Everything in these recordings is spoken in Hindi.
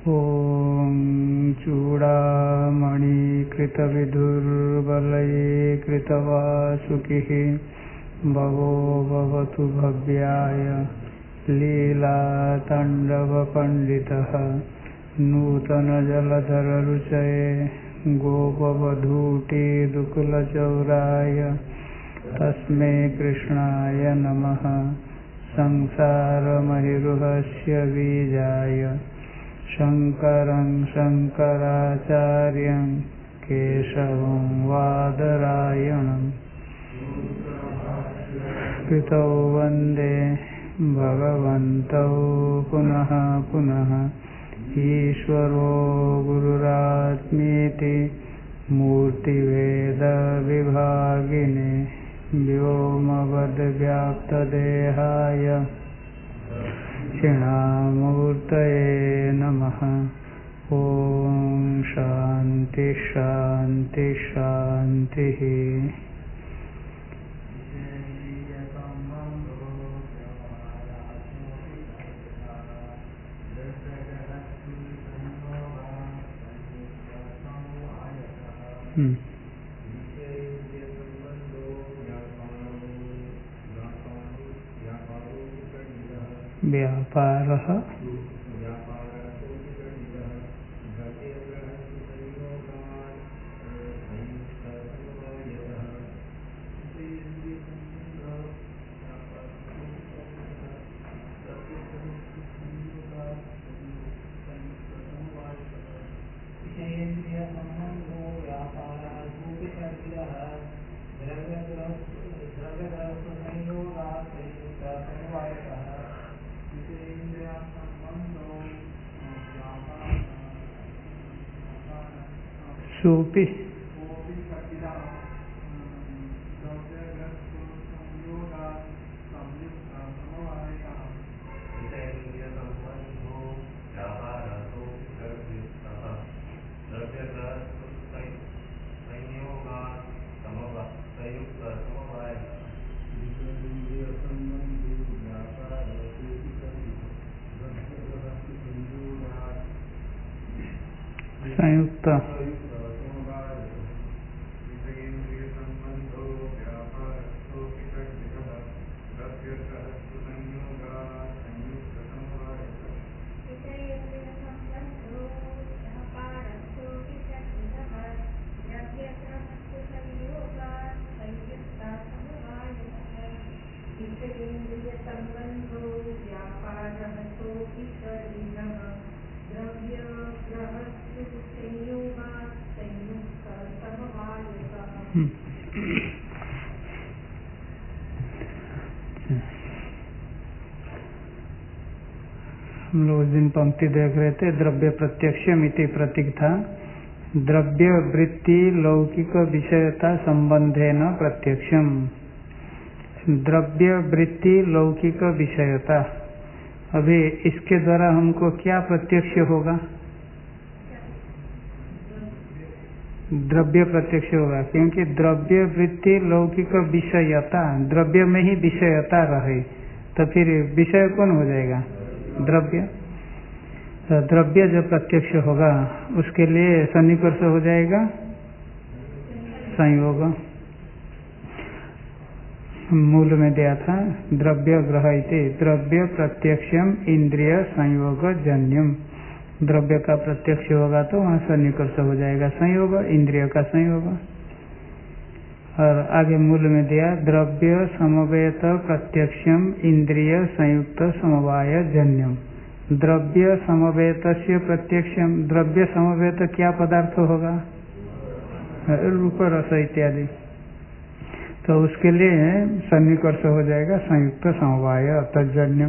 ॐ चूडामणिकृतविदुर्बलये कृतवासुकिः भवो भवतु भव्याय लीलाताण्डवपण्डितः नूतनजलधररुचये गोपवधूटिदुकुलचौराय तस्मै कृष्णाय नमः। संसारमहिरुहस्य बीजाय शङ्करं शङ्कराचार्यं केशवं वादरायणं कृतौ वन्दे भगवन्तौ पुनः पुनः। ईश्वरो गुरुरात्मेति मूर्तिभेदविभागिने व्योमवद्व्याप्तदेहाय दक्षिणामूर्तये नमः। ॐ शान्ति शान्ति शान्तिः। व्यापारः सोपि संयुक्त हम लोग उस दिन पंक्ति देख रहे थे, द्रव्य प्रत्यक्षम इति प्रतीक था। द्रव्य वृत्ति लौकिक विषयता संबंधेन प्रत्यक्षम। द्रव्य वृत्ति लौकिक विषयता, अभी इसके द्वारा हमको क्या प्रत्यक्ष होगा? द्रव्य प्रत्यक्ष होगा, क्योंकि द्रव्य वृत्ति लौकिक विषयता, द्रव्य में ही विषयता रहे तो फिर विषय कौन हो जाएगा? द्रव्य। तो द्रव्य जो प्रत्यक्ष होगा उसके लिए सन्निकर्ष हो जाएगा संयोग। मूल में दिया था द्रव्य ग्रह इति द्रव्य प्रत्यक्षम इंद्रिय संयोग जन्यम। द्रव्य का प्रत्यक्ष होगा तो वहाँ सन्निकर्ष हो जाएगा संयोग, इंद्रिय का संयोग। और आगे मूल में दिया द्रव्य समवेत प्रत्यक्षम इंद्रिय संयुक्त समवाय जन्यम। द्रव्य समवेत से प्रत्यक्षम, द्रव्य समवेत क्या पदार्थ होगा? रूप रस इत्यादि। तो उसके लिए सन्निकर्ष हो जाएगा संयुक्त समवाय तज्जन्यम।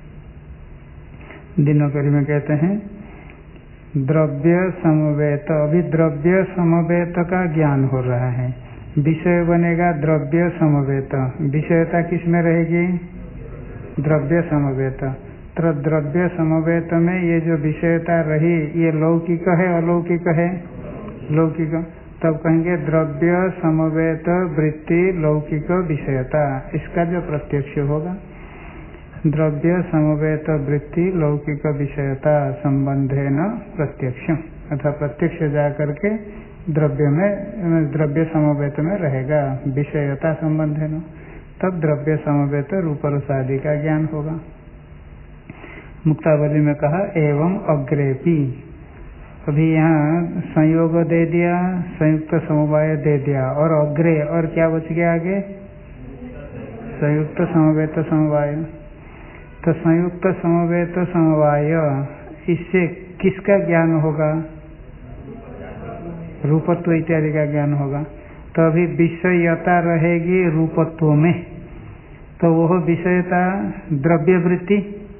दिनकरी में कहते हैं द्रव्य समवेत। अभी द्रव्य समवेत का ज्ञान हो रहा है, विषय बनेगा द्रव्य समवेत। विषयता किस में रहेगी? द्रव्य समवेत। तो द्रव्य समवेत में ये जो विषयता रही ये लौकिक है अलौकिक है? लौकिक। तब कहेंगे द्रव्य समवेत वृत्ति लौकिक विषयता, इसका जो प्रत्यक्ष होगा। द्रव्य समवेत वृत्ति लौकिक विषयता संबंधेन प्रत्यक्षम, अर्थात प्रत्यक्ष जा करके द्रव्य में द्रव्य समवेत में रहेगा विषयता संबंधेन, तब द्रव्य समवेत रूप रसादि का ज्ञान होगा। मुक्तावली में कहा एवं अग्रेपी, अभी यहाँ संयोग दे दिया, संयुक्त समवाय दे दिया, और अग्रे और क्या बच गया आगे? संयुक्त समवेत समवाय। तो संयुक्त समवेत समवाय, इससे किसका ज्ञान होगा? रूपत्व इत्यादि का ज्ञान होगा। तो अभी विषयता रहेगी रूपत्व में, तो वह विषयता द्रव्य वृत्ति,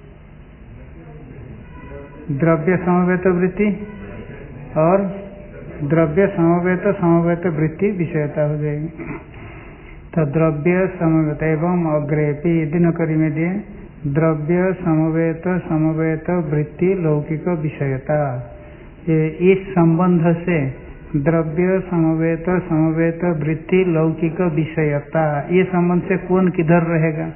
द्रव्य समवेत वृत्ति और द्रव्य समवेत वृत्ति विषयता हो जाएगी। तो द्रव्य समवेत एवं अग्रेपी दिनकरी में दिए द्रव्य समवेत वृत्ति लौकिक विषयता, इस संबंध से द्रव्य समवेत वृत्ति लौकिक विषयता, ये संबंध से कौन किधर रहेगा?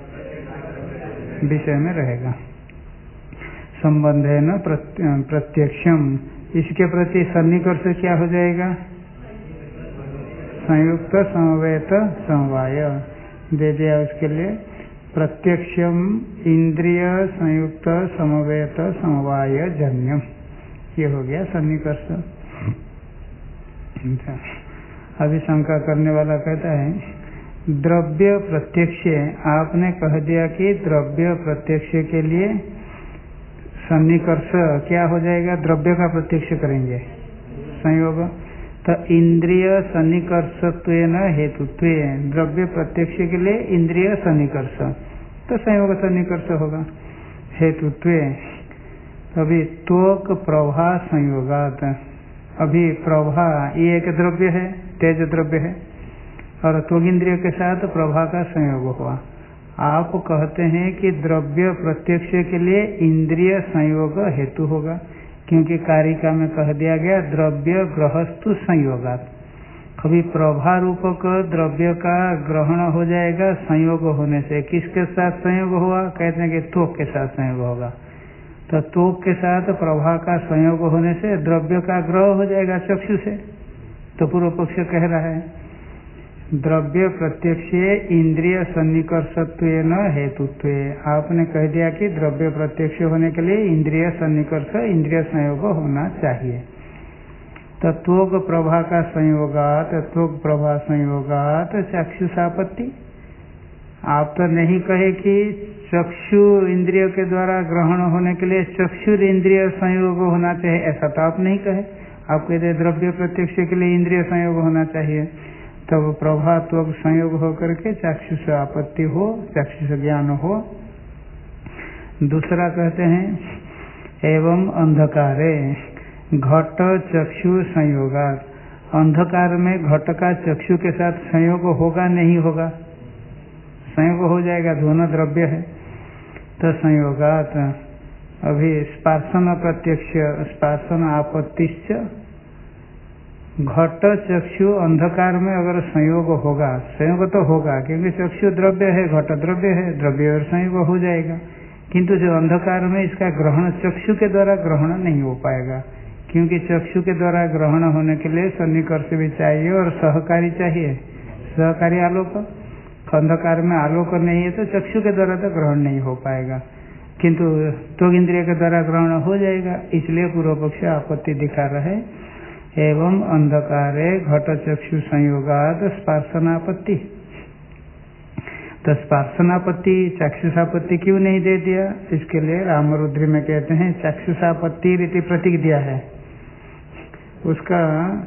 विषय में रहेगा। संबंध है न प्रत्यक्षम, इसके प्रति सन्निकर्ष क्या हो जाएगा? संयुक्त समवेत समवाय दे दिया उसके लिए। प्रत्यक्षम इंद्रिय संयुक्त समवेत समवाय जन्यम, ये हो गया सन्निकर्ष। अभी शंका करने वाला कहता है द्रव्य प्रत्यक्ष, आपने कह दिया कि द्रव्य प्रत्यक्ष के लिए सन्निकर्ष क्या हो जाएगा? द्रव्य का प्रत्यक्ष करेंगे संयोग। तो इंद्रिय सन्निकर्षत्वेन हेतुत्वे, द्रव्य प्रत्यक्ष के लिए इंद्रिय सन्निकर्ष, तो संयोग सन्निकर्ष होगा हेतुत्वे। अभी त्वक प्रभा संयोगात, अभी प्रभा ये एक द्रव्य है, तेज द्रव्य है, और त्वक इंद्रिय के साथ प्रभा का संयोग हुआ। आप कहते हैं कि द्रव्य प्रत्यक्ष के लिए इंद्रिय संयोग हेतु होगा, क्योंकि कारिका में कह दिया गया द्रव्य ग्रहस्तु संयोगात। कभी प्रभा रूपक द्रव्य का ग्रहण हो जाएगा संयोग होने से। किसके साथ संयोग हुआ? कहते हैं कि त्वक के साथ संयोग होगा। तो त्वक के साथ प्रभा का संयोग होने से द्रव्य का ग्रह हो जाएगा चक्षु से। तो पूर्व पक्ष कह रहा है द्रव्य प्रत्यक्ष इंद्रिय सन्निकर्षत्वेन हेतुत्वे, आपने कह दिया कि द्रव्य प्रत्यक्ष होने के लिए इंद्रिय सन्निकर्ष इंद्रिय संयोग होना चाहिए। तो त्वक प्रभा का संयोगात, त्वक प्रभा संयोगात चक्षुषापत्ति। आप तो नहीं कहे कि चक्षु इंद्रिय के द्वारा ग्रहण होने के लिए चक्षुर इंद्रिय संयोग होना चाहिए, ऐसा तो आप नहीं कहे। आप कहते द्रव्य प्रत्यक्ष के लिए इंद्रिय संयोग होना चाहिए, तब प्रभा त्वक संयोग हो करके चाक्षुष आपत्ति हो, चाक्षुष ज्ञान हो। दूसरा कहते हैं एवं अंधकारे घट चक्षु संयोगात, अंधकार में घट का चक्षु के साथ संयोग होगा नहीं होगा? संयोग हो जाएगा, दोनों द्रव्य है। तो संयोगात अभी स्पर्शन प्रत्यक्ष स्पर्शन आपत्तिश्च, घट चक्षु अंधकार में अगर संयोग होगा, संयोग तो होगा क्योंकि चक्षु द्रव्य है, घट द्रव्य है, द्रव्य और संयोग हो जाएगा। किंतु जो अंधकार में इसका ग्रहण चक्षु के द्वारा ग्रहण नहीं हो पाएगा, क्योंकि चक्षु के द्वारा ग्रहण होने के लिए सन्निकर्ष भी चाहिए और सहकारी चाहिए, सहकारी आलोक। अंधकार में आलोक नहीं है तो चक्षु के द्वारा तो ग्रहण नहीं हो पाएगा, किंतु त्वक इंद्रिय के द्वारा ग्रहण हो जाएगा। इसलिए पूर्व पक्ष आपत्ति दिखा रहे एवं अंधकारे घट चक्षु संयोगात स्पर्शनापत्ति। तो स्पर्शनापत्ति चाक्षुषापत्ति क्यों नहीं दे दिया? इसके लिए रामरुद्री में कहते हैं चाक्षुषापत्ति रीति प्रतीक दिया है। उसका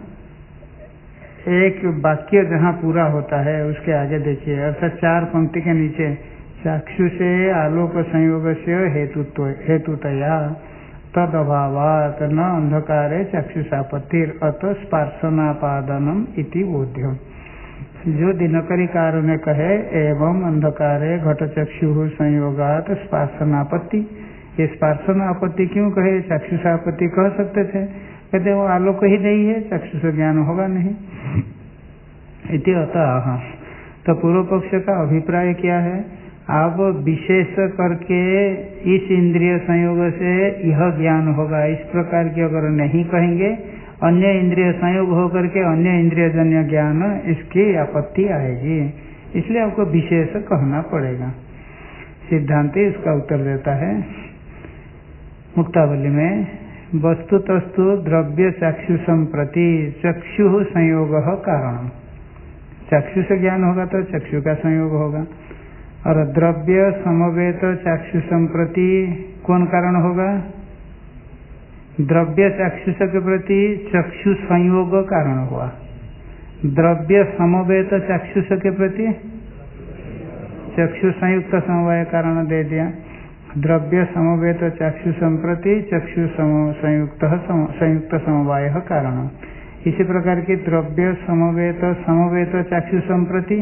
एक वाक्य जहाँ पूरा होता है उसके आगे देखिए, अर्थात 4 पंक्ति के नीचे चाक्षु से आलोक संयोग से हेतुतया तद अभावात न अंधकारे चाक्षुषापत्तिर अत स्पर्शनापादनम इति बोध्यम। जो दिनकरीकार ने कहे एवं अंधकारे घट चक्षु संयोगात स्पर्शनापत्ति, ये स्पर्शनापत्ति क्यों कहे? चाक्षुषापत्ति कह सकते थे, कहते वो आलोक ही नहीं है, चक्षु से ज्ञान होगा नहीं। इति अतः तो पूर्व पक्ष का अभिप्राय क्या है? अब विशेष करके इस इंद्रिय संयोग से यह ज्ञान होगा, इस प्रकार की अगर नहीं कहेंगे, अन्य इंद्रिय संयोग होकर के अन्य इंद्रिय जन्य ज्ञान, इसकी आपत्ति आएगी। इसलिए आपको विशेष कहना पड़ेगा। सिद्धांत इसका उत्तर देता है मुक्तावली में, वस्तुतस्तु द्रव्य चाक्षुषम प्रति चक्षु संयोग कारण। चक्षु से ज्ञान होगा तो चक्षु का संयोग होगा, और द्रव्य समवेत चाक्षुषम प्रति कौन कारण होगा? द्रव्य चाक्षुष के प्रति चक्षु संयोग कारण हुआ। द्रव्य समवेत चाक्षुष के प्रति चक्षु संयुक्त समवाय कारण दे दिया। द्रव्य समवेत चाक्षुषम प्रति चक्षु संयुक्त समवाय कारण। इसी प्रकार की द्रव्य समवेत चाक्षुषम प्रति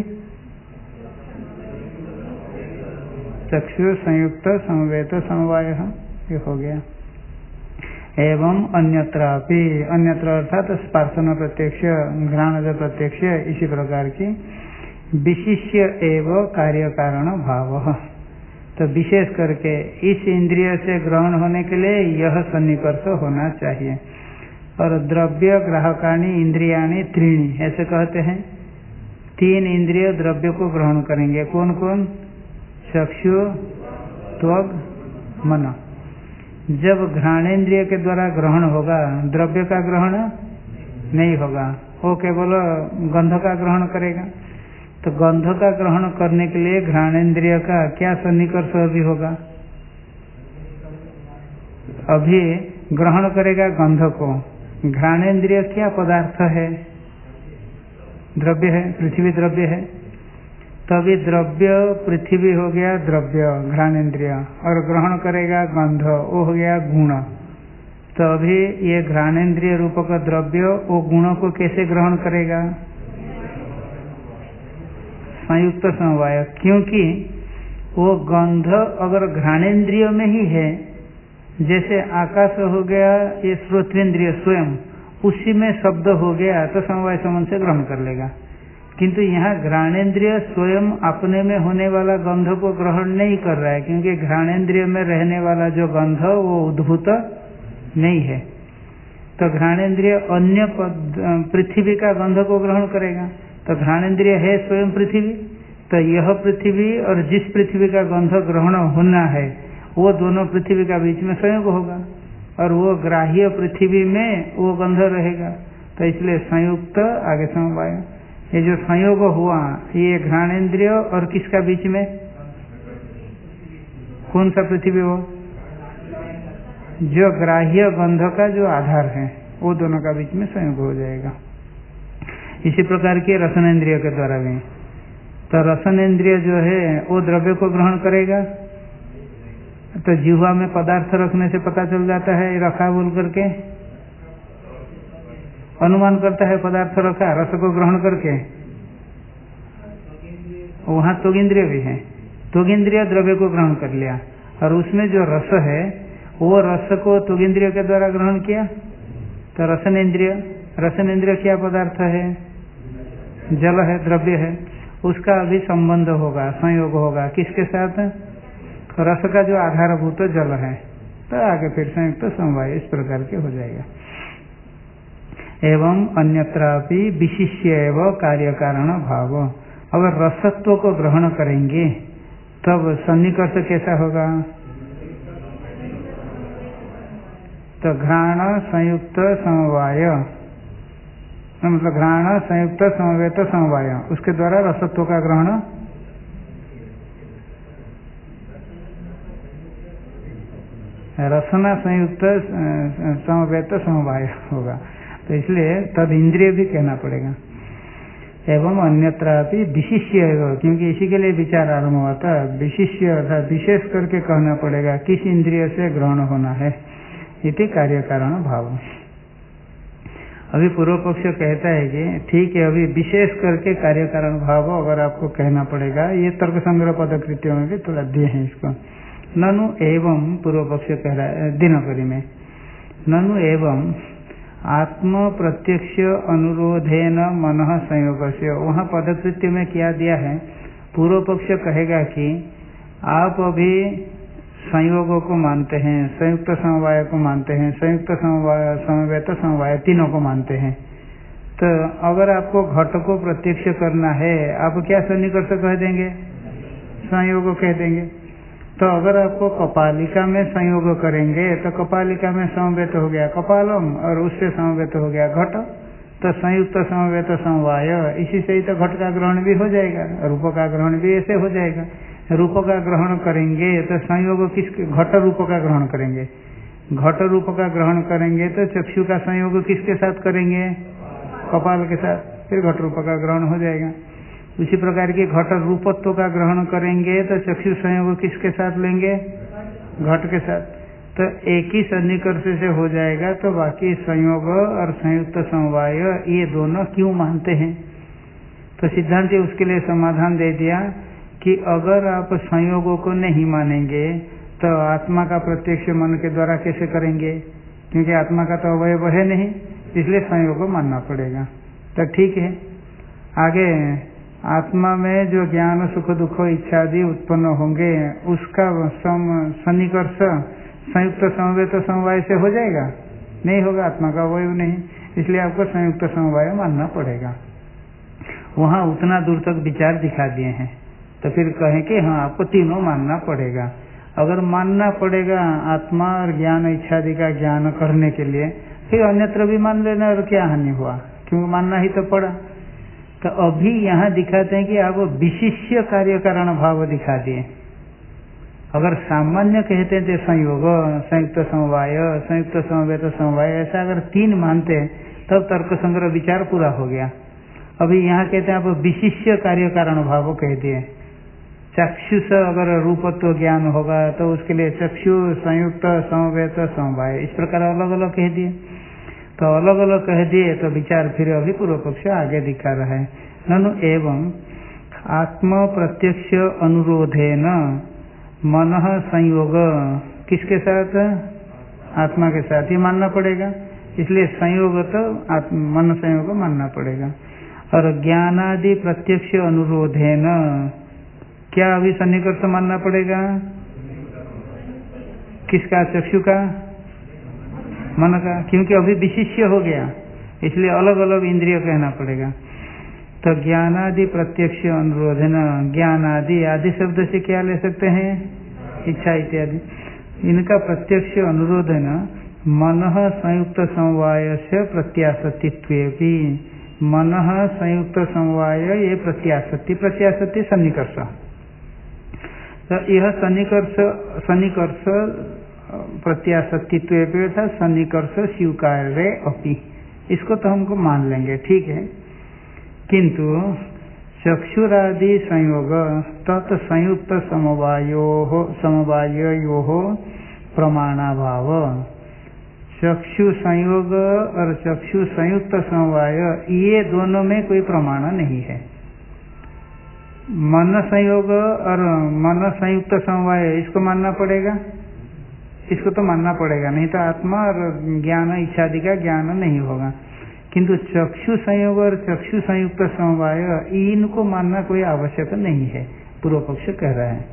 चक्षु संयुक्त समवेत समवाय, ये हो गया। एवं अन्यत्रापि, अन्यत्र अर्थात स्पर्शन प्रत्यक्ष, घ्राणज प्रत्यक्ष, इसी प्रकार की विशिष्य एवं कार्य कारण भाव। तो विशेष करके इस इंद्रिय से ग्रहण होने के लिए यह सन्निकर्ष होना चाहिए। और द्रव्य ग्राहकाणी इंद्रियाणी त्रीणी, ऐसे कहते हैं। तीन इंद्रिय द्रव्य को ग्रहण करेंगे। कौन कौन? चक्षु, त्वग, मन। जब घ्राणेन्द्रिय के द्वारा ग्रहण होगा, द्रव्य का ग्रहण नहीं होगा, वो केवल गंध का ग्रहण करेगा। तो गंध का ग्रहण करने के लिए घ्राणेन्द्रिय का क्या सन्निकर्ष अभी होगा? अभी ग्रहण करेगा गंध को। घ्राणेन्द्रिय क्या पदार्थ है? द्रव्य है, पृथ्वी द्रव्य है। तभी द्रव्य पृथ्वी हो गया द्रव्य घ्राणेन्द्रिय, और ग्रहण करेगा गंध, वो हो गया गुण। तो अभी ये घ्राणेन्द्रिय रूप का द्रव्य वो गुणों को कैसे ग्रहण करेगा? संयुक्त समवाय। क्योंकि वो गंध अगर घ्राणेन्द्रिय में ही है, जैसे आकाश हो गया ये श्रोतेंद्रिय स्वयं, उसी में शब्द हो गया तो समवाय संबंध से ग्रहण कर लेगा। किंतु यहाँ घ्राणेन्द्रिय स्वयं अपने में होने वाला गंध को ग्रहण नहीं कर रहा है, क्योंकि घ्राणेन्द्रिय में रहने वाला जो गंध वो उद्भूत नहीं है। तो घ्राणेन्द्रिय अन्य पृथ्वी का गंध को ग्रहण करेगा। तो घ्राणेन्द्रिय है स्वयं पृथ्वी, तो यह पृथ्वी और जिस पृथ्वी का गंध ग्रहण होना है वो दोनों पृथ्वी का बीच में संयोग होगा, और वो ग्राह्य पृथ्वी में वो गंध रहेगा। तो इसलिए संयुक्त आगे समवाय। ये जो संयोग हुआ ये घ्राणेन्द्रिय और किसका बीच में? कौन सा पृथ्वी? वो जो ग्राह्य गंध का जो आधार है, वो दोनों का बीच में संयोग हो जाएगा। इसी प्रकार के रसनेन्द्रिय के द्वारा भी। तो रसनेन्द्रिय जो है वो द्रव्य को ग्रहण करेगा। तो जिह्वा में पदार्थ रखने से पता चल जाता है रखा बोल करके, अनुमान करता है पदार्थ रखा, रस को ग्रहण करके। वहाँ त्वगिंद्रिय भी है, त्वगिंद्रिय द्रव्य को ग्रहण कर लिया, और उसमें जो रस है वो रस को त्वगिंद्रिय के द्वारा ग्रहण किया। तो रसनेन्द्रिय, रसनेन्द्रिय क्या पदार्थ है? जल है, द्रव्य है। उसका अभी संबंध होगा, संयोग होगा किसके साथ? रस का जो आधारभूत जल है। तो आगे फिर संयुक्त तो समवाय इस प्रकार के हो जाएगा। एवं अन्यत्रापि विशिष्य एवं कार्य कारण भाव। अगर रसत्व को ग्रहण करेंगे तब सन्निकर्ष कैसा होगा? तो घ्राण संयुक्त समवाय, मतलब घ्राण संयुक्त समवेत समवाय, उसके द्वारा रसत्व का ग्रहण। रसना संयुक्त समवेत समवाय होगा। तो इसलिए तद इंद्रिय भी कहना पड़ेगा। एवं अन्यत्रापि विशिष्य, क्योंकि इसी के लिए विचार आरंभ हुआ था। विशिष्य अर्थात विशेष करके कहना पड़ेगा किस इंद्रिय से ग्रहण होना है, इति कार्य कारण भाव। अभी पूर्व पक्ष कहता है कि ठीक है, अभी विशेष करके कार्य कारण भाव अगर आपको कहना पड़ेगा, ये तर्क संग्रह पदकृतियों में भी थोड़ा दिए हैं इसको। ननु एवं, पूर्व पक्ष कह रहा है दिनकरी में, ननु एवं आत्म प्रत्यक्ष अनुरोधेन मनः संयोग से। वहाँ पदकृत्य में क्या दिया है? पूर्व पक्ष कहेगा कि आप अभी संयोगों को मानते हैं, संयुक्त समवाय को मानते हैं, संयुक्त समवाय, समवेत समवाय, तीनों को मानते हैं। तो अगर आपको घट को प्रत्यक्ष करना है, आप क्या सन्निकर्ष कह देंगे? संयोग कह देंगे। तो अगर आपको कपालिका में संयोग करेंगे तो कपालिका में समवेत हो गया कपालम और उससे समवेत हो गया घट, तो संयुक्त समवेत समवाय, इसी से ही तो घट का ग्रहण भी हो जाएगा, रूप का ग्रहण भी ऐसे हो जाएगा। रूप का ग्रहण करेंगे तो संयोग किसके? घट रूप का ग्रहण करेंगे। घट रूप का ग्रहण करेंगे तो चक्षु का संयोग किसके साथ करेंगे? कपाल के साथ, फिर घट रूप का ग्रहण हो जाएगा। उसी प्रकार की घट रूपत्व का ग्रहण करेंगे तो चक्षु संयोग किसके साथ लेंगे? घट के साथ। तो एक ही सन्निकर्ष से हो जाएगा। तो बाकी संयोग और संयुक्त समवाय ये दोनों क्यों मानते हैं? तो सिद्धांत उसके लिए समाधान दे दिया कि अगर आप संयोगों को नहीं मानेंगे तो आत्मा का प्रत्यक्ष मन के द्वारा कैसे करेंगे? क्योंकि आत्मा का तो अवयव है नहीं, इसलिए संयोग मानना पड़ेगा। तो ठीक है, आगे आत्मा में जो ज्ञान सुख दुख इच्छा आदि उत्पन्न होंगे उसका सन्निकर्ष संयुक्त समवेत समवाय से हो जाएगा? नहीं होगा, आत्मा का अवयव नहीं, इसलिए आपको संयुक्त समवाय मानना पड़ेगा। वहाँ उतना दूर तक विचार दिखा दिए हैं। तो फिर कहें कि हाँ आपको तीनों मानना पड़ेगा। अगर मानना पड़ेगा आत्मा और ज्ञान इच्छा आदि का ज्ञान करने के लिए, फिर अन्यत्र भी मान लेना और क्या हानि हुआ, क्योंकि मानना ही तो पड़ा। तो अभी यहाँ दिखाते हैं कि आप विशिष्य कार्य कारण भाव दिखा दिए। अगर सामान्य कहते थे संयोग, संयुक्त समवाय, संयुक्त समवेत समवाय, ऐसा अगर तीन मानते तब तर्क संग्रह विचार पूरा हो गया। अभी यहाँ कहते हैं आप विशिष्य कार्य कारण भाव कह दिए। चक्षुष अगर रूपत्व ज्ञान होगा तो उसके लिए चक्षु संयुक्त समवेत समवाय, इस प्रकार अलग अलग कह दिए। तो अलग अलग कह दिए तो विचार फिर अभी पूर्व पक्ष आगे दिखा रहा है। ननु एवं आत्म प्रत्यक्ष अनुरोधेन मन संयोग, किसके साथ? आत्मा के साथ ही मानना पड़ेगा, इसलिए संयोग तो मन संयोग मानना पड़ेगा। और ज्ञानादि प्रत्यक्ष अनुरोधेन, क्या अभी सन्निकर्ष मानना पड़ेगा? किसका? चक्षु का, मन का, क्योंकि अभी विशिष्य हो गया, इसलिए अलग अलग इंद्रिय कहना पड़ेगा। तो ज्ञानादि प्रत्यक्ष अनुरोधन, ज्ञानादि आदि शब्द से क्या ले सकते हैं? इच्छा इत्यादि। इनका प्रत्यक्ष अनुरोधन मन संयुक्त समवाय से प्रत्याशतित्व भी, मन संयुक्त समवाय ये प्रत्याशति, प्रत्याशति सन्निकर्ष। तो यह सन्निकर्ष प्रत्याशतित्व था सन्निकर्ष स्वीकार्य अपि, इसको तो हमको मान लेंगे, ठीक है। किंतु चक्षुरादि संयोग तत् संयुक्त समवायो प्रमाणाभाव, चक्षु संयोग और चक्षु संयुक्त समवाय ये दोनों में कोई प्रमाण नहीं है। मन संयोग और मन संयुक्त समवाय इसको मानना पड़ेगा, इसको तो मानना पड़ेगा, नहीं तो आत्मा और ज्ञान इच्छा आदि का ज्ञान नहीं होगा। किंतु चक्षु संयोग और चक्षु संयुक्त समवाय इनको मानना कोई आवश्यक नहीं है, पूर्व पक्ष कह रहा है।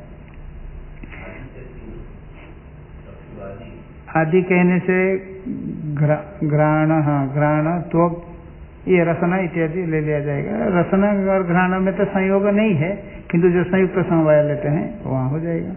आदि कहने से घ्राण, घ्राण तो ये रसना इत्यादि ले लिया जाएगा। रसना और घ्राण में तो संयोग नहीं है, किंतु जो संयुक्त समवाय लेते हैं वहाँ हो जाएगा।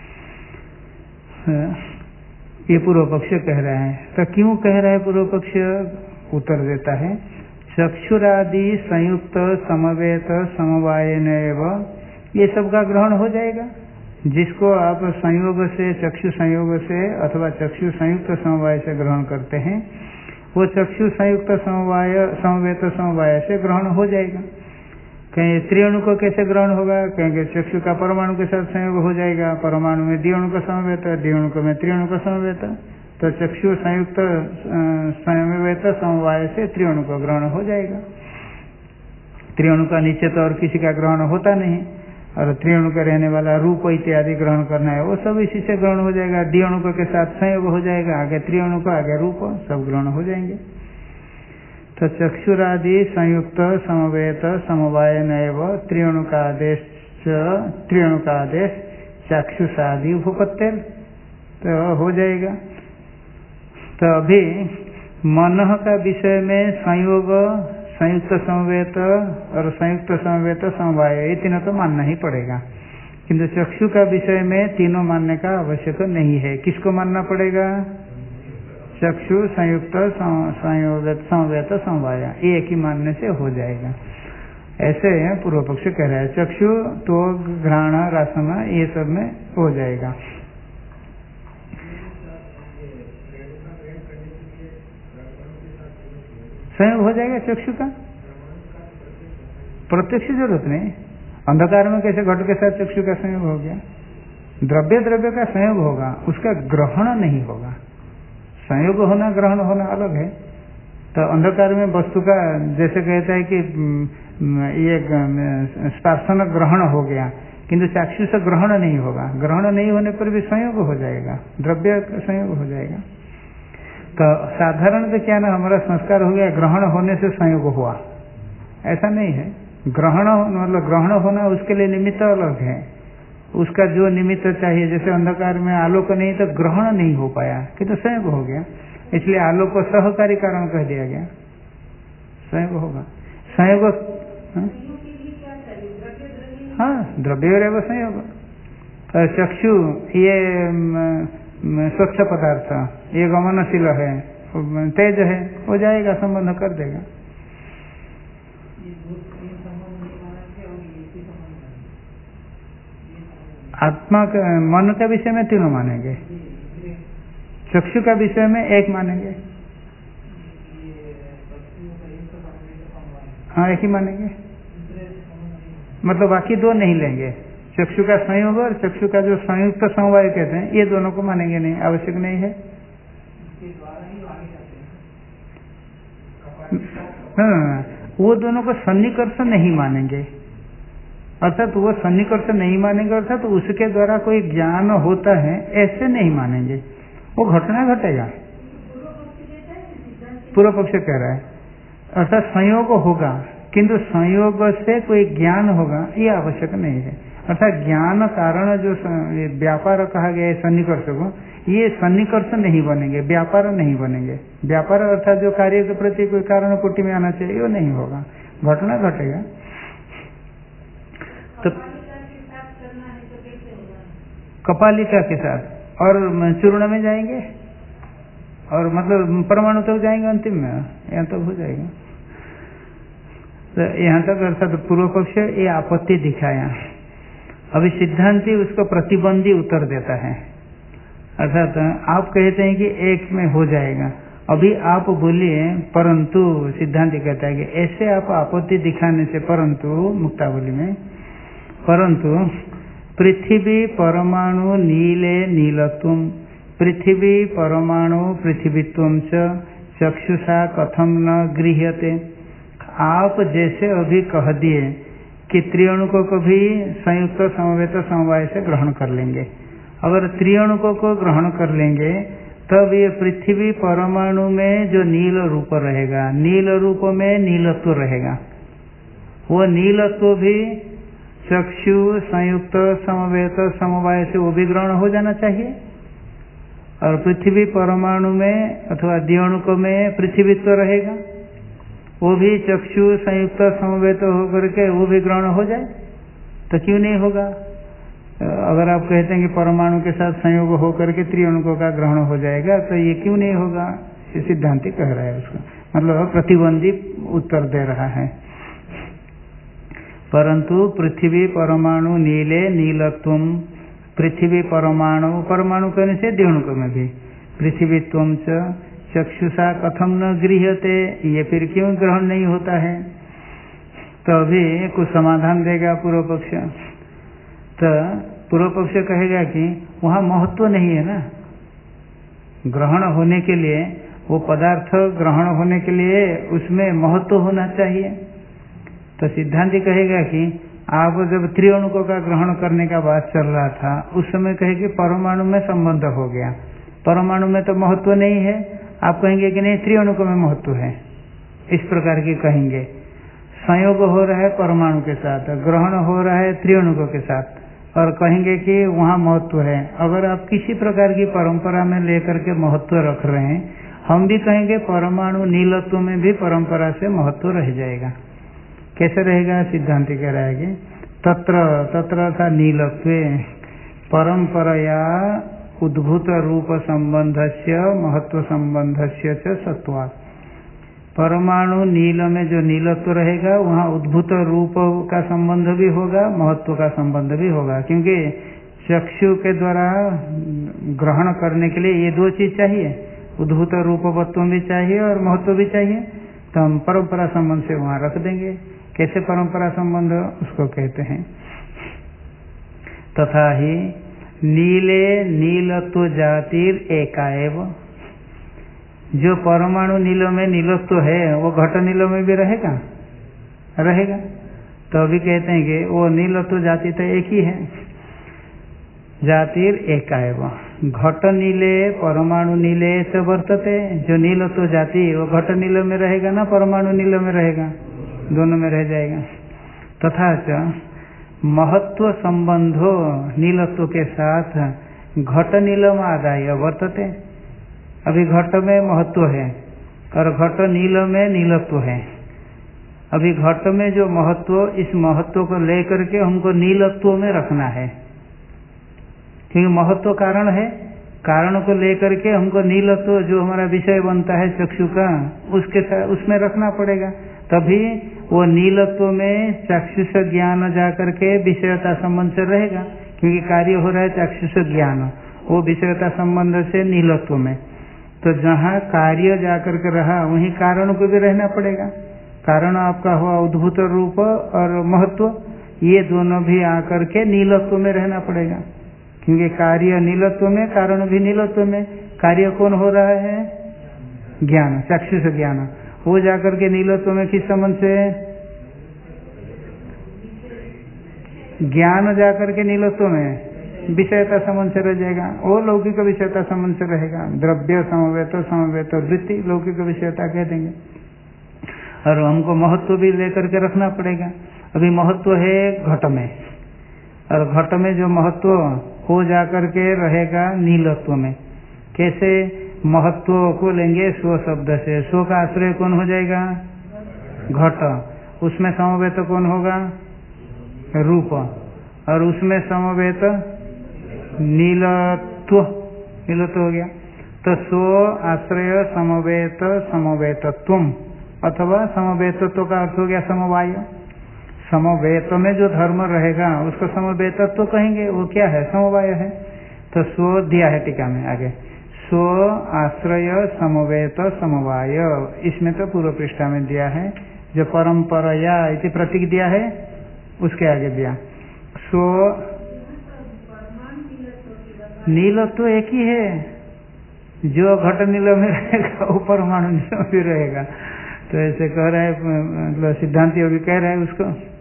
ये पूर्व पक्ष कह रहा है। तो क्यों कह रहा है पूर्व पक्ष? उत्तर देता है, चक्षुरादि संयुक्त समवेत समवायेन एव, ये सब का ग्रहण हो जाएगा। जिसको आप संयोग से, चक्षु संयोग से अथवा चक्षु संयुक्त समवाय से ग्रहण करते हैं, वो चक्षु संयुक्त समवाय समवेत समवाय से ग्रहण हो जाएगा। कहीं त्रिअणु को कैसे ग्रहण होगा? कहेंगे चक्षु का परमाणु के साथ संयोग हो जाएगा, परमाणु में द्विअणु का समवेत, द्विअणु को में त्रिअणु का समवेत, तो चक्षु संयुक्त समवेत समवाय से त्रिअणु का ग्रहण हो जाएगा। त्रिअणु का नीचे तो और किसी का ग्रहण होता नहीं, और त्रिअणु का रहने वाला रूप इत्यादि ग्रहण करना है वो सब इसी से ग्रहण हो जाएगा। द्विअणु के साथ संयोग हो जाएगा, आगे त्रिअणु को, आगे रूप, सब ग्रहण हो जाएंगे। तो चक्षुरादि संयुक्त समवेत समवाय नैव त्रिअणु का आदेश चाक्षुषादि उपपत्ति, तो हो जाएगा। तो अभी मन का विषय में संयोग, संयुक्त समवेत और संयुक्त समवेत समवाय, ये तीनों तो मानना ही पड़ेगा। किंतु चक्षु का विषय में तीनों मानने का आवश्यक नहीं है। किसको मानना पड़ेगा? चक्षु संयुक्त समवेत समवाय, ये एक ही मानने से हो जाएगा। ऐसे पूर्व पक्ष कह रहा है। चक्षु तो घ्राण रसन ये सब में हो जाएगा। संयोग हो जाएगा चक्षु का, प्रत्यक्ष जरूरत नहीं। अंधकार में कैसे घट के साथ चक्षु का संयोग हो गया? द्रव्य द्रव्य का संयोग होगा, उसका ग्रहण नहीं होगा। संयोग होना ग्रहण होना अलग है। तो अंधकार में वस्तु का जैसे कहता है कि ये स्पर्शन ग्रहण हो गया, किंतु चाक्षु से ग्रहण नहीं होगा। ग्रहण नहीं होने पर भी संयोग हो जाएगा, द्रव्य संयोग हो जाएगा। तो साधारण तो क्या ना, हमारा संस्कार हो गया ग्रहण होने से संयोग हुआ, ऐसा नहीं है। ग्रहण मतलब ग्रहण होना उसके लिए निमित्त अलग है, उसका जो निमित्त चाहिए। जैसे अंधकार में आलोक नहीं तो ग्रहण नहीं हो पाया, किंतु संयोग हो गया, इसलिए आलोक को सहकारी कारण कह दिया गया। संयोग होगा, संयोग हाँ, द्रव्य और संयोग। चक्षु ये स्वच्छ पदार्थ, ये गमनशील है, तेज है, हो जाएगा, संबंध कर देगा। आत्मा का मन का विषय में तीनों मानेंगे, चक्षु का विषय में एक मानेंगे, हाँ एक ही मानेंगे। मतलब बाकी दो नहीं लेंगे। चक्षु का संयोग और चक्षु का जो संयुक्त समवाय कहते हैं, ये दोनों को मानेंगे नहीं, आवश्यक नहीं है। वो दोनों को सन्निकर्ष नहीं मानेंगे, अर्थात वो सन्निकर्ष नहीं मानेंगे, अर्थात उसके द्वारा कोई ज्ञान होता है ऐसे नहीं मानेंगे। वो घटना घटेगा, पूर्व पक्ष कह रहा है। अर्थात संयोग होगा, किंतु संयोग से कोई ज्ञान होगा, ये आवश्यक नहीं है। अर्थात ज्ञान कारण जो व्यापार कहा गया है सन्निकर्ष को, ये सन्निकर्ष नहीं बनेंगे, व्यापार नहीं बनेंगे। व्यापार अर्थात जो कार्य के प्रति कोई कारण कोटि में आना चाहिए, वो नहीं होगा, घटना घटेगा। तो कपालिका के साथ और चूर्ण में जाएंगे, और मतलब परमाणु तक जाएंगे, अंतिम में यहाँ तक हो जाएगा। तो यहाँ तक अर्थात पूर्व पक्ष ये आपत्ति दिखाया। अभी सिद्धांति उसको प्रतिबंधी उत्तर देता है। अर्थात आप कहते हैं कि एक में हो जाएगा, अभी आप बोलिए, परंतु सिद्धांति कहता है कि ऐसे आप आपत्ति दिखाने से, परंतु मुक्तावली में, परंतु पृथ्वी परमाणु नीले नीलत्वम, पृथ्वी परमाणु पृथ्वीत्वम च चक्षुषा कथम न गृह्यते। आप जैसे अभी कह दिए कि त्रिअणुकों को भी संयुक्त समवेत समवाय से ग्रहण कर लेंगे। अगर त्रिअणुकों को ग्रहण कर लेंगे तब ये पृथ्वी परमाणु में जो नील रूप रहेगा, नील रूप में नीलत्व रहेगा, वो नीलत्व भी चक्षु संयुक्त समवेत समवाय से वो भी ग्रहण हो जाना चाहिए। और पृथ्वी परमाणु में अथवा द्विअणुकों में पृथ्वीत्व रहेगा, वो भी चक्षु संयुक्त समवेत होकर के वो भी ग्रहण हो जाए, तो क्यों नहीं होगा? अगर आप कहते हैं कि परमाणु के साथ संयोग होकर के त्रिअणुकों का ग्रहण हो जाएगा, तो ये क्यों नहीं होगा? ये सिद्धांति कह रहा है उसको, मतलब प्रतिबंधी उत्तर दे रहा है। परंतु पृथ्वी परमाणु नीले नीलत्वम, पृथ्वी परमाणु, परमाणु कहने से द्विअणुकों में भी पृथ्वीत्वम च चक्षुषा कथम न गृह्यते, ये फिर क्यों ग्रहण नहीं होता है? तो अभी कुछ समाधान देगा पूर्व पक्ष। तो पूर्व पक्ष कहेगा कि वहाँ महत्व नहीं है ना, ग्रहण होने के लिए, वो पदार्थ ग्रहण होने के लिए उसमें महत्व होना चाहिए। तो सिद्धांति कहेगा कि आप जब त्रिअणुकों का ग्रहण करने का बात चल रहा था, उस समय कहे कि परमाणु में संबंध हो गया, परमाणु में तो महत्व नहीं है। आप कहेंगे कि नहीं त्रिअणुकों में महत्व है, इस प्रकार की कहेंगे। संयोग हो रहा है परमाणु के साथ, ग्रहण हो रहा है त्रिअणुकों के साथ, और कहेंगे कि वहाँ महत्व है। अगर आप किसी प्रकार की परंपरा में लेकर के महत्व रख रहे हैं, हम भी कहेंगे परमाणु नीलत्व में भी परंपरा से महत्व रह जाएगा। कैसे रहेगा? सिद्धांति कह रहा है कि तत्र था नीलत्व परंपरया उद्भूत रूप संबंधस्य महत्व संबंधस्य च सत्वात्। परमाणु नील में जो नीलत्व रहेगा वहाँ उद्भूत रूप का संबंध भी होगा, महत्व का संबंध भी होगा, क्योंकि चक्षु के द्वारा ग्रहण करने के लिए ये दो चीज चाहिए, उद्भूत रूपवत्व भी चाहिए और महत्व भी चाहिए। तो हम परंपरा संबंध से वहाँ रख देंगे। कैसे परंपरा संबंध? उसको कहते हैं तथा ही नीले नीलत्व जातिर एकाएव। जो परमाणु नीलों में नीलत्व है वो घट नीलों में भी रहेगा। तो अभी कहते हैं कि वो नीलत्व जाति तो एक ही है। जातिर एकाएव घट नीले परमाणु नीले से वर्तते। जो नीलत्व जाति वो घट नील में रहेगा ना परमाणु नील में रहेगा? दोनों में रह जाएगा। तथा च महत्व संबंधो नीलत्व के साथ घट नीलम आदाय वर्तते। अभी घट में महत्व है और घट नील में नीलत्व है। अभी घट में जो महत्व, इस महत्व को लेकर के हमको नीलत्व में रखना है, क्योंकि महत्व कारण है। कारण को लेकर के हमको नीलत्व जो हमारा विषय बनता है चक्षु का, उसके साथ उसमें रखना पड़ेगा। तभी वो नीलत्व में चाक्षुष ज्ञान जाकर के विषयता संबंध से रहेगा, क्योंकि कार्य हो रहा है चाक्षुष ज्ञान, वो विषयता संबंध से नीलत्व में। तो जहाँ कार्य जाकर के रहा वहीं कारण को भी रहना पड़ेगा। कारण आपका हुआ उद्भूत रूप और महत्व, ये दोनों भी आकर के नीलत्व में रहना पड़ेगा, क्योंकि कार्य नीलत्व में, कारण भी नीलत्व में। कार्य कौन हो रहा है? ज्ञान, चाक्षुष ज्ञान। वो जाकर के नीलत्व में किस संबंध से? ज्ञान जाकर के नीलत्व में विषयता संबंध से रह जाएगा। वो लौकिक विषयता संबंध से रहेगा। द्रव्य समवेत वृत्ति लौकिक विषयता कह देंगे। और हमको महत्व भी लेकर के रखना पड़ेगा। अभी महत्व है घट में, और घट में जो महत्व हो जाकर के रहेगा नीलत्व में। कैसे? महत्व को लेंगे स्व शब्द से। स्व का आश्रय कौन हो जाएगा? घट। उसमें समवेत कौन होगा? रूप। और उसमें समवेत नीलत्व हो गया। तो स्व आश्रय समवेत समवेतत्वम, अथवा समवेतत्व का अर्थ हो गया समवाय। समवेत में जो धर्म रहेगा उसको समवेतत्व कहेंगे। वो क्या है? समवाय है। तो स्व दिया है टीका में आगे, स्व आश्रय समवेत समवाय। इसमें तो पूर्व पृष्ठा में दिया है। जो परंपरया इति प्रतीक दिया है उसके आगे दिया स्व नीलत्व एक ही है। जो घट नील में रहेगा वो परमाणु नील में भी रहेगा। तो ऐसे कह रहा है, मतलब सिद्धांत योगी कह रहा है उसको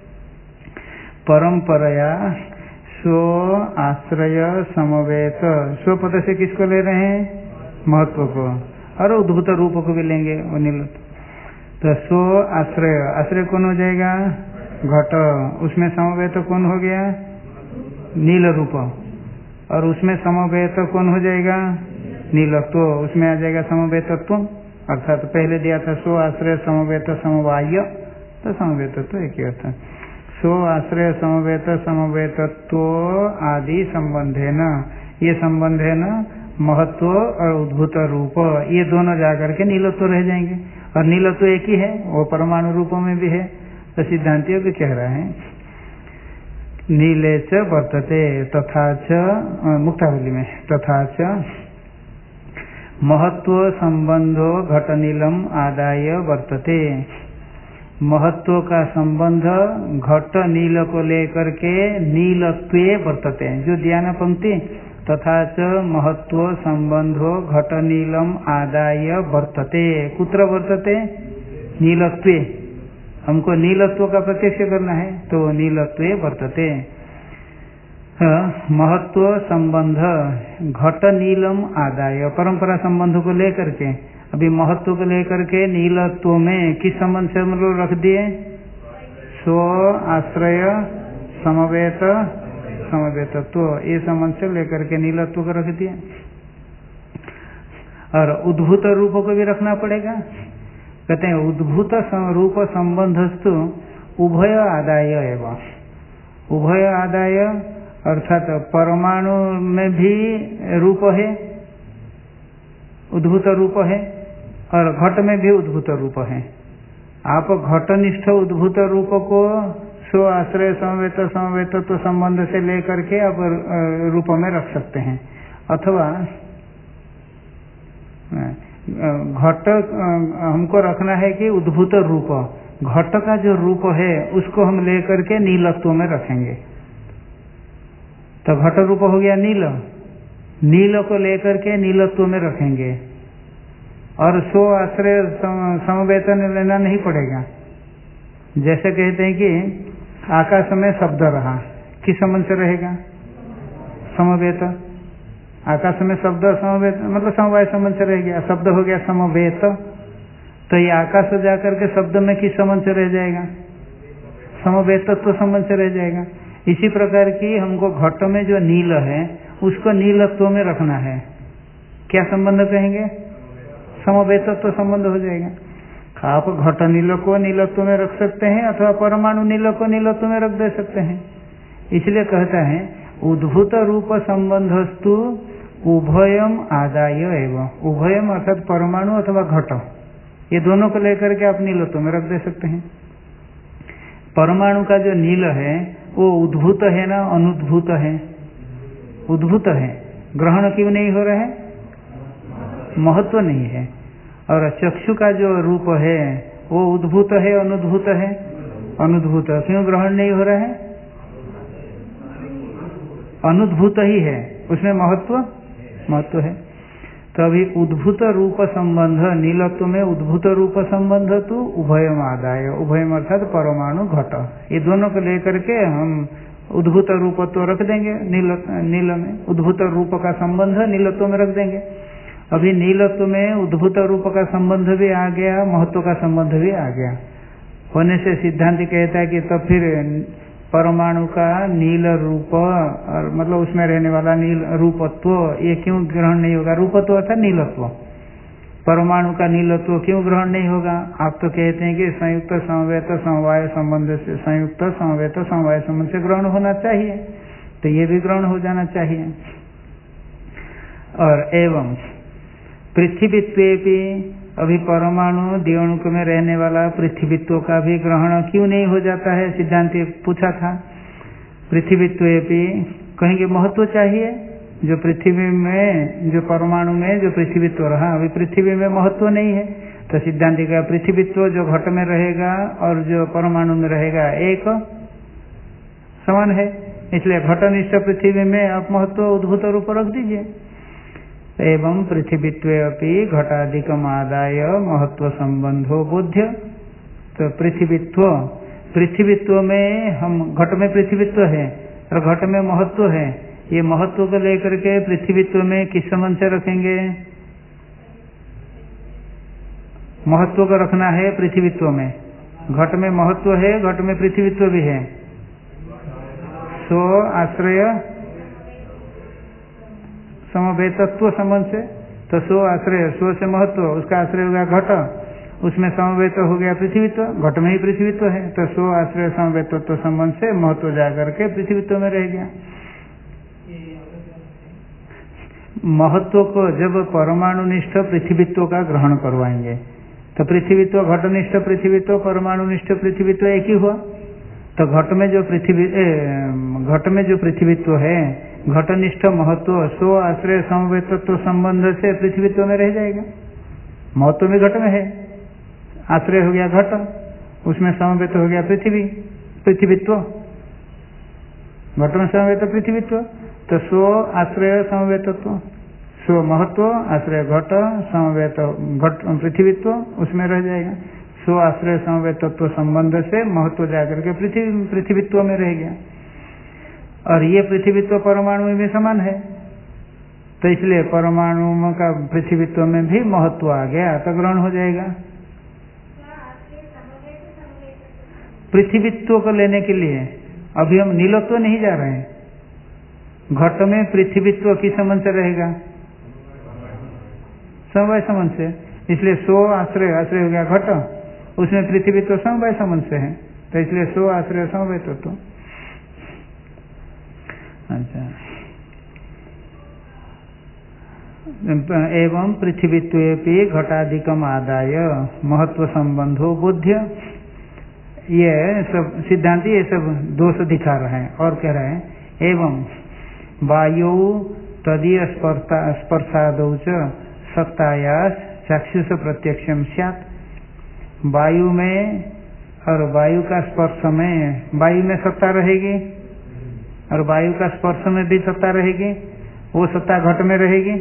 परंपरया स्व आश्रय समवेत। स्व पद से किसको ले रहे हैं? महत्व को, और उद्भूत रूप को भी लेंगे वो नीलत्व। तो स्व आश्रय, आश्रय कौन हो जाएगा? घट। उसमें समवेत कौन हो गया? नील रूप। और उसमें समवेत कौन हो जाएगा? नीलत्व। उसमें आ जाएगा समवेतत्व। अर्थात तो पहले दिया था स्व आश्रय समवेत समवाय, तो समवेतत्व एक ही अर्थ। स्व आश्रय समवेत समवेतत्व आदि संबंधे न, ये संबंध है न महत्व और उद्भूत रूप, ये दोनों जाकर के नीलत्व रह जाएंगे। और नीलत्व एक ही है, वो परमाणु रूपों में भी है। तो सिद्धांतियों भी कह रहा है नीले च वर्तते तथा च, मुक्तावली में तथा च महत्व संबंधो घट नीलम आदाय वर्तते। महत्व का संबंध घट नील को लेकर के नीलत्वे वर्तते। जो ध्यान पंक्ति तथा च महत्व संबंधो घट नीलम आदाय वर्तते। कुत्र वर्तते? नीलत्वे। हमको नीलत्व का प्रत्यक्ष करना है तो नीलत्वे वर्तते। महत्व संबंध घट नीलम आदाय, परंपरा संबंध को लेकर के, अभी महत्व को लेकर के नीलत्व में किस संबंध से हम लोग रख दिए? स्व आश्रय समवेत समवेतत्व, ये संबंध से लेकर के नीलत्व को रख दिया। और उद्भूत रूप को भी रखना पड़ेगा। कहते हैं उद्भूत रूप संबंधस्तु उभय आदाय एवं, उभय आदाय अर्थात परमाणु में भी रूप है, उद्भूत रूप है, और घट में भी उद्भूत रूप है। आप घटनिष्ठ उद्भूत रूप को स्व आश्रय समवेत तो संबंध से लेकर के आप रूप में रख सकते हैं, अथवा घट हमको रखना है कि उद्भूत रूप, घट का जो रूप है उसको हम लेकर के नीलत्व में रखेंगे, तो घट रूप हो गया नील, नील को लेकर के नीलत्व में रखेंगे। और स्व आश्रय समवेतन लेना नहीं पड़ेगा। जैसे कहते हैं कि आकाश में शब्द रहा, किस संबंध से रहेगा? समवेत। आकाश में शब्द समवेत मतलब समवाय संबंध से रह गया, शब्द हो गया समवेत, तो ये आकाश हो जाकर के शब्द में किस संबंध से रह जाएगा? समवेतत्व संबंध से रह जाएगा। इसी प्रकार की हमको घट में जो नील है उसको नीलत्व में रखना है, क्या संबंध कहेंगे? समवेतत्व संबंध हो जाएगा। आप घट नील को नीलत्व में रख सकते हैं, अथवा परमाणु नील को नीलत्व में रख दे सकते हैं। इसलिए कहता है उद्भूत रूप संबंधस्तु उभयम आदाय एवं, उभयम अर्थात परमाणु अथवा घट, ये दोनों को लेकर के आप नीलत्व में रख दे सकते हैं। परमाणु का जो नील है वो उद्भूत है ना अनुद्भूत है? उद्भूत है। ग्रहण क्यों नहीं हो रहा है? महत्व नहीं है। और चक्षु का जो रूप है वो उद्भूत है अनुद्भूत है? अनुद्भूत। क्यों ग्रहण नहीं हो रहा है? अनुद्भूत ही है, उसमें महत्व है। तो अभी उद्भूत रूप संबंध नीलत्व में उद्भूत रूप संबंध तो उभयम आदाय, उभयम अर्थात परमाणु घट, ये दोनों को लेकर के हम उद्भूत रूप तो रख देंगे नील में, उद्भूत रूप का संबंध नीलत्व में रख देंगे। अभी नीलत्व में उद्भूत रूप का संबंध भी आ गया, महत्व का संबंध भी आ गया, होने से सिद्धांत कहता है कि तो फिर परमाणु का नील रूप और मतलब उसमें रहने वाला नील रूपत्व ये क्यों ग्रहण नहीं होगा? रूपत्व अर्थात नीलत्व, परमाणु का नीलत्व क्यों ग्रहण नहीं होगा? आप तो कहते हैं कि संयुक्त समवेत समवाय संबंध से, संयुक्त समवेत समवाय संबंध से ग्रहण होना चाहिए, तो ये भी ग्रहण हो जाना चाहिए। और एवं पृथ्वीत्वेपि, अभी परमाणु द्विअणुक में रहने वाला पृथ्वीत्व का भी ग्रहण क्यों नहीं हो जाता है? सिद्धांत पूछा था। पृथ्वीत्वेपि कहेंगे महत्व चाहिए, जो पृथ्वी में जो परमाणु में जो पृथ्वीत्व रहा, अभी पृथ्वी में महत्व नहीं है, तो सिद्धांत का पृथ्वीत्व जो घट में रहेगा और जो परमाणु में रहेगा एक समान है, इसलिए घटनिष्ठ पृथ्वी में आप महत्व उद्भूत रूप रख दीजिए। एवं पृथ्वीत्वे अपि घटाधिकम आदाय महत्व संबंधो बोध्य। तो पृथ्वीत्व में हम घट में पृथ्वीत्व है और घट में महत्व है, ये महत्व को लेकर के पृथ्वीत्व में किस संबंध से रखेंगे? महत्व को रखना है पृथ्वीत्व में, घट में महत्व है, घट में पृथ्वीत्व भी है, स्व आश्रय समवेतत्व संबंध से, तो स्व आश्रय, स्व से महत्व, उसका आश्रय हो गया घट, उसमें समवेत हो गया पृथ्वीत्व, घट में ही पृथ्वीत्व है, तो स्व आश्रय समवेतत्व संबंध से महत्व जाकर के पृथ्वीत्व में रह गया। महत्व को जब परमाणुनिष्ठ पृथ्वीत्व का ग्रहण करवाएंगे तो पृथ्वीत्व घटनिष्ठ पृथ्वीत्व परमाणुनिष्ठ पृथ्वीत्व एक ही हुआ, तो घट में जो पृथ्वीत्व है घटनिष्ठ महत्व स्व आश्रय समवेतत्व संबंध से पृथ्वीत्व में रह जाएगा। महत्व भी घट में है, आश्रय हो गया घट, उसमें समवेत हो गया पृथ्वीत्व, घट में समवेत पृथ्वीत्व, तो स्व आश्रय समवेतत्व, स्व महत्व आश्रय घट समवेत घट पृथ्वीत्व उसमें रह जाएगा। स्व आश्रय समवेतत्व संबंध से महत्व जाकर के पृथ्वीत्व में रह गया, और ये पृथ्वीत्व परमाणु में भी समान है, तो इसलिए परमाणु का पृथ्वीत्व में भी महत्व आ गया, तो ग्रहण हो जाएगा। पृथ्वीत्व को लेने के लिए अभी हम नीलत्व नहीं जा रहे हैं, घट में पृथ्वीत्व किस संबंध से रहेगा? समवाय संबंध से। इसलिए सो आश्रय आश्रय हो गया घट, उसमें पृथ्वीत्व समवाय संबंध से है, तो इसलिए सो आश्रय समवाय तत्व। अच्छा, एवं पृथ्वीत्वेपि घटाधिकम आदाय महत्व संबंधो बुद्ध्य। ये सब सिद्धांत ये सब दोष दिखा रहे हैं और कह रहे हैं एवं वायु तदीय स्पर्शादौ च सत्तायास चाक्षुष प्रत्यक्षम स्यात्। वायु में और वायु का स्पर्श में, वायु में सत्ता रहेगी और वायु का स्पर्श में भी सत्ता रहेगी, वो सत्ता घट में रहेगी,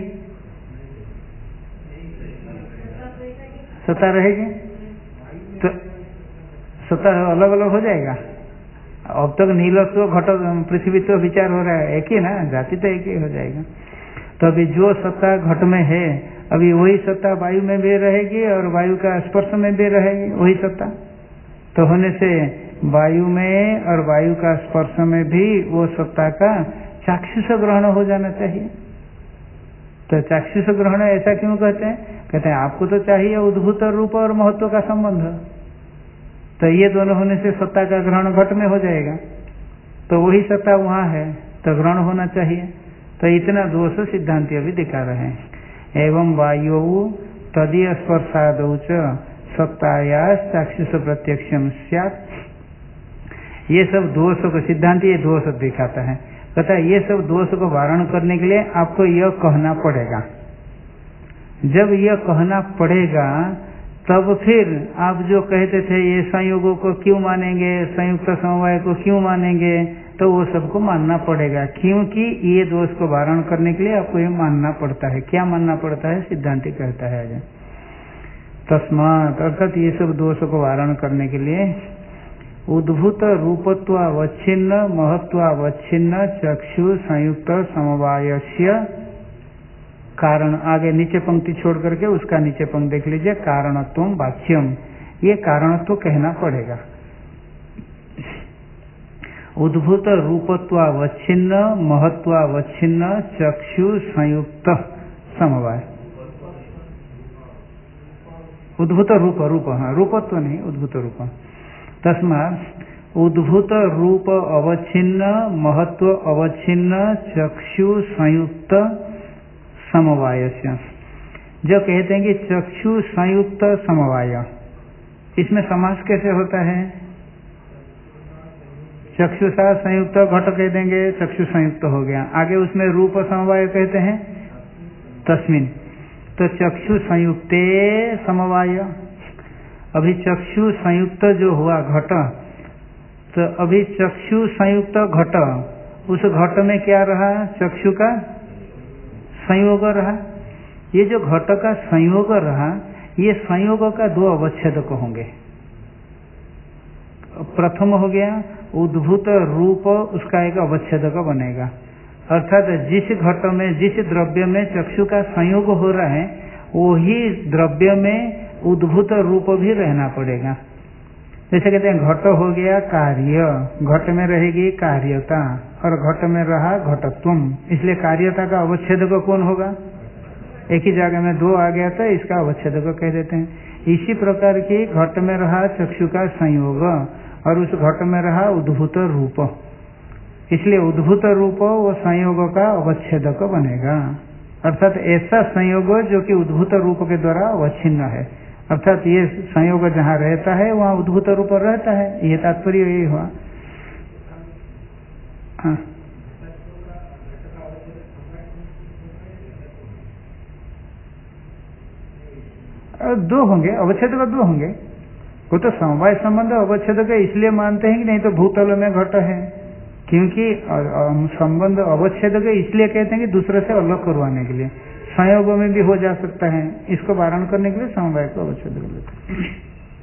सत्ता रहेगी, तो सत्ता अलग अलग हो जाएगा। अब तक नीलत्व घट पृथ्वीत्व विचार हो रहा है, एक ही ना, जाति तो एक ही हो जाएगा। तो अभी जो सत्ता घट में है, अभी वही सत्ता वायु में भी रहेगी और वायु का स्पर्श में भी रहेगी वही सत्ता। तो होने से वायु में और वायु का स्पर्श में भी वो सत्ता का चाक्षुष ग्रहण हो जाना चाहिए। तो चाक्षुष ग्रहण ऐसा क्यों कहते हैं? कहते हैं आपको तो चाहिए उद्भूत रूप और महत्व का संबंध, तो ये दोनों होने से सत्ता का ग्रहण घट में हो जाएगा, तो वही सत्ता वहाँ है तो ग्रहण होना चाहिए। तो इतना दोष सिद्धांति अभी दिखा रहे हैं। एवं वायु तदीय स्पर्शादौ च सत्तायास चाक्षुष प्रत्यक्षम स्यात्। ये सब दोष को सिद्धांति ये दोष दिखाता है, कहता है ये सब दोष को वारण करने के लिए आपको यह कहना पड़ेगा। जब यह कहना पड़ेगा तब फिर आप जो कहते थे ये संयोगों को क्यों मानेंगे, संयुक्त समवाय को क्यों मानेंगे, तो वो सबको मानना पड़ेगा, क्योंकि ये दोष को वारण करने के लिए आपको ये मानना पड़ता है। क्या मानना पड़ता है? सिद्धांति कहता है आज तस्मात्, अर्थात ये सब दोष को वारण करने के लिए उद्भूत रूपत्वावच्छिन्न महत्वावच्छिन्न चक्षु संयुक्त समवायस्य कारण, आगे नीचे पंक्ति छोड़ करके उसका नीचे पंक्ति देख लीजिए, कारणत्वम वाच्यम, ये कारणत्व कहना पड़ेगा। उद्भूत रूपत्वावच्छिन्न महत्वावच्छिन्न चक्षु संयुक्त समवाय, उद्भूत रूप, रूप हाँ, रूपत्व नहीं, उद्भूत रूप। तस्मात् उद्भूत रूप अवच्छिन्न महत्व अवच्छिन्न चक्षु संयुक्त समवाय से, जो कहते हैं कि चक्षु संयुक्त समवाय, इसमें समास कैसे होता है? चक्षुषा संयुक्त घट कह देंगे, चक्षु संयुक्त हो गया, आगे उसमें रूप समवाय कहते हैं तस्मिन, तो चक्षु संयुक्ते समवाय। अभी चक्षु संयुक्त जो हुआ घट, तो अभी चक्षु संयुक्त घट, उस घट में क्या रहा? चक्षु का संयोग रहा। ये जो घट का संयोग रहा, ये संयोग का दो अवच्छेदक होंगे। प्रथम हो गया उद्भूत रूप, उसका एक अवच्छेदक बनेगा, अर्थात जिस घट में जिस द्रव्य में चक्षु का संयोग हो रहा है वही द्रव्य में उद्भूत रूप भी रहना पड़ेगा। जैसे कहते हैं घट हो गया कार्य, घट में रहेगी कार्यता और घट में रहा घटत्वम, इसलिए कार्यता का अवच्छेदक कौन होगा? एक ही जगह में दो आ गया था, इसका अवच्छेदक कह देते हैं। इसी प्रकार की घट में रहा चक्षु का संयोग और उस घट में रहा उद्भूत रूप, इसलिए उद्भूत रूप वो संयोग का अवच्छेदक बनेगा। अर्थात ऐसा संयोग जो कि उद्भूत रूप के द्वारा अवच्छिन्न है, अर्थात ये संयोग जहाँ रहता है वहाँ उद्भूत रूप रहता है, ये तात्पर्य यही हुआ। हाँ, दो होंगे अवच्छेदक, दो होंगे। वो तो समवाय संबंध अवच्छेदक इसलिए मानते हैं कि नहीं तो भूतल में घट है, क्योंकि संबंध अवच्छेदक इसलिए कहते हैं कि दूसरे से अलग करवाने के लिए, संयोग में भी हो जा सकता है, इसको वारण करने के लिए समवाय को अवच्छेदक लेते हैं।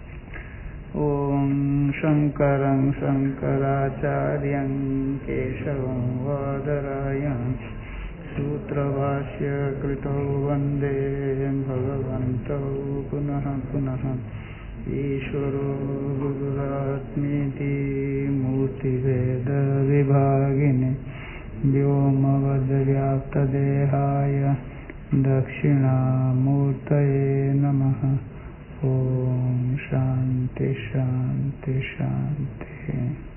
ओम शंकरं शंकराचार्यं केशवं वादरायणं सूत्रभाष्य कृतौ वंदे भगवन्तौ पुनः पुनः। ईश्वरो गुरुरात्मेति मूर्तिभेद विभागिने व्योमवद्व्याप्तदेहाय दक्षिणामूर्तये नमः। ओम शांति शांति शांति।